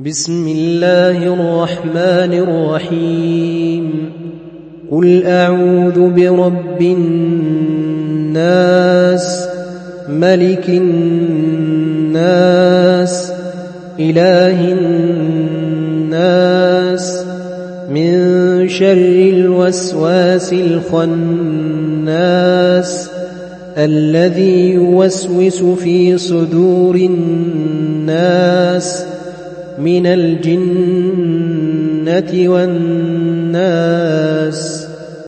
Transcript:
بسم الله الرحمن الرحيم قل أعوذ برب الناس ملك الناس إله الناس من شر الوسواس الخناس الذي يوسوس في صدور الناس من الجنة والناس.